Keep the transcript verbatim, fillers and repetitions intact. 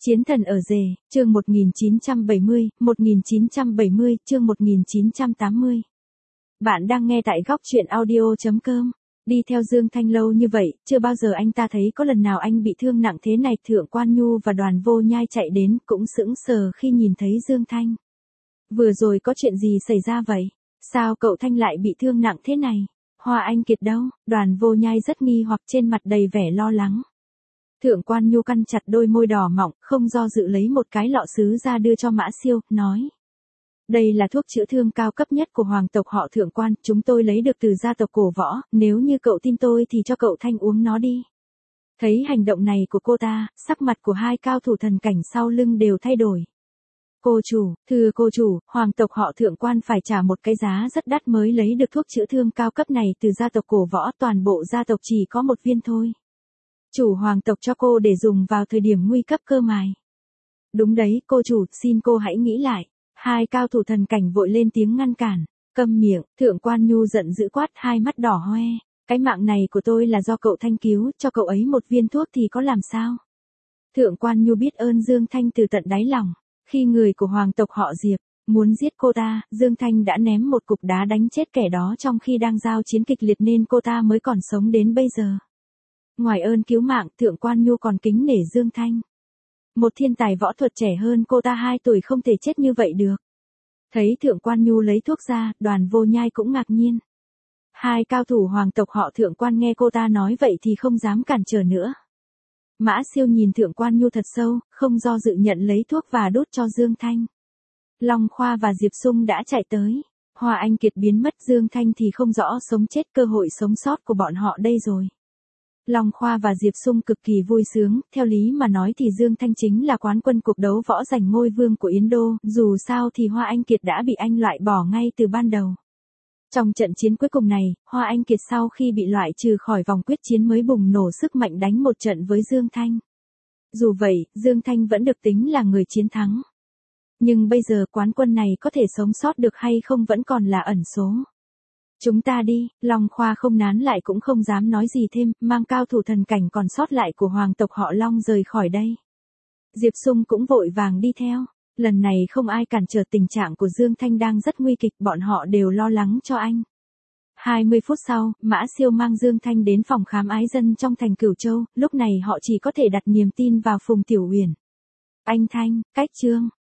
Chiến thần ở rể, chương một nghìn chín trăm bảy mươi, một nghìn chín trăm bảy mươi, chương một nghìn chín trăm tám mươi. Bạn đang nghe tại góc truyện audio chấm com. Đi theo Dương Thanh lâu như vậy, chưa bao giờ anh ta thấy có lần nào anh bị thương nặng thế này. Thượng Quan Nhu và Đoàn Vô Nhai chạy đến cũng sững sờ khi nhìn thấy Dương Thanh. Vừa rồi có chuyện gì xảy ra vậy? Sao cậu Thanh lại bị thương nặng thế này? Hoa Anh Kiệt đâu? Đoàn Vô Nhai rất nghi hoặc, trên mặt đầy vẻ lo lắng. Thượng Quan Nhu căn chặt đôi môi đỏ mọng, không do dự lấy một cái lọ sứ ra đưa cho Mã Siêu, nói. Đây là thuốc chữa thương cao cấp nhất của hoàng tộc họ Thượng Quan, chúng tôi lấy được từ gia tộc cổ võ, nếu như cậu tin tôi thì cho cậu Thanh uống nó đi. Thấy hành động này của cô ta, sắc mặt của hai cao thủ thần cảnh sau lưng đều thay đổi. Cô chủ, thưa cô chủ, hoàng tộc họ Thượng Quan phải trả một cái giá rất đắt mới lấy được thuốc chữa thương cao cấp này từ gia tộc cổ võ, toàn bộ gia tộc chỉ có một viên thôi. Chủ hoàng tộc cho cô để dùng vào thời điểm nguy cấp cơ mài. Đúng đấy, cô chủ, xin cô hãy nghĩ lại. Hai cao thủ thần cảnh vội lên tiếng ngăn cản. Câm miệng, Thượng Quan Nhu giận dữ quát, hai mắt đỏ hoe. Cái mạng này của tôi là do cậu Thanh cứu, cho cậu ấy một viên thuốc thì có làm sao? Thượng Quan Nhu biết ơn Dương Thanh từ tận đáy lòng. Khi người của hoàng tộc họ Diệp muốn giết cô ta, Dương Thanh đã ném một cục đá đánh chết kẻ đó trong khi đang giao chiến kịch liệt nên cô ta mới còn sống đến bây giờ. Ngoài ơn cứu mạng, Thượng Quan Nhu còn kính nể Dương Thanh. Một thiên tài võ thuật trẻ hơn cô ta hai tuổi không thể chết như vậy được. Thấy Thượng Quan Nhu lấy thuốc ra, Đoàn Vô Nhai cũng ngạc nhiên. Hai cao thủ hoàng tộc họ Thượng Quan nghe cô ta nói vậy thì không dám cản trở nữa. Mã Siêu nhìn Thượng Quan Nhu thật sâu, không do dự nhận lấy thuốc và đút cho Dương Thanh. Long Khoa và Diệp Sung đã chạy tới. Hoa Anh Kiệt biến mất, Dương Thanh thì không rõ sống chết, cơ hội sống sót của bọn họ đây rồi. Long Khoa và Diệp Sung cực kỳ vui sướng, theo lý mà nói thì Dương Thanh chính là quán quân cuộc đấu võ giành ngôi vương của Yến Đô, dù sao thì Hoa Anh Kiệt đã bị anh loại bỏ ngay từ ban đầu. Trong trận chiến cuối cùng này, Hoa Anh Kiệt sau khi bị loại trừ khỏi vòng quyết chiến mới bùng nổ sức mạnh đánh một trận với Dương Thanh. Dù vậy, Dương Thanh vẫn được tính là người chiến thắng. Nhưng bây giờ quán quân này có thể sống sót được hay không vẫn còn là ẩn số. Chúng ta đi, Long Khoa không nán lại cũng không dám nói gì thêm, mang cao thủ thần cảnh còn sót lại của hoàng tộc họ Long rời khỏi đây. Diệp Sung cũng vội vàng đi theo, lần này không ai cản trở, tình trạng của Dương Thanh đang rất nguy kịch, bọn họ đều lo lắng cho anh. hai mươi phút sau, Mã Siêu mang Dương Thanh đến phòng khám ái dân trong thành Cửu Châu, lúc này họ chỉ có thể đặt niềm tin vào Phùng Tiểu Uyển. Anh Thanh, cách Trương,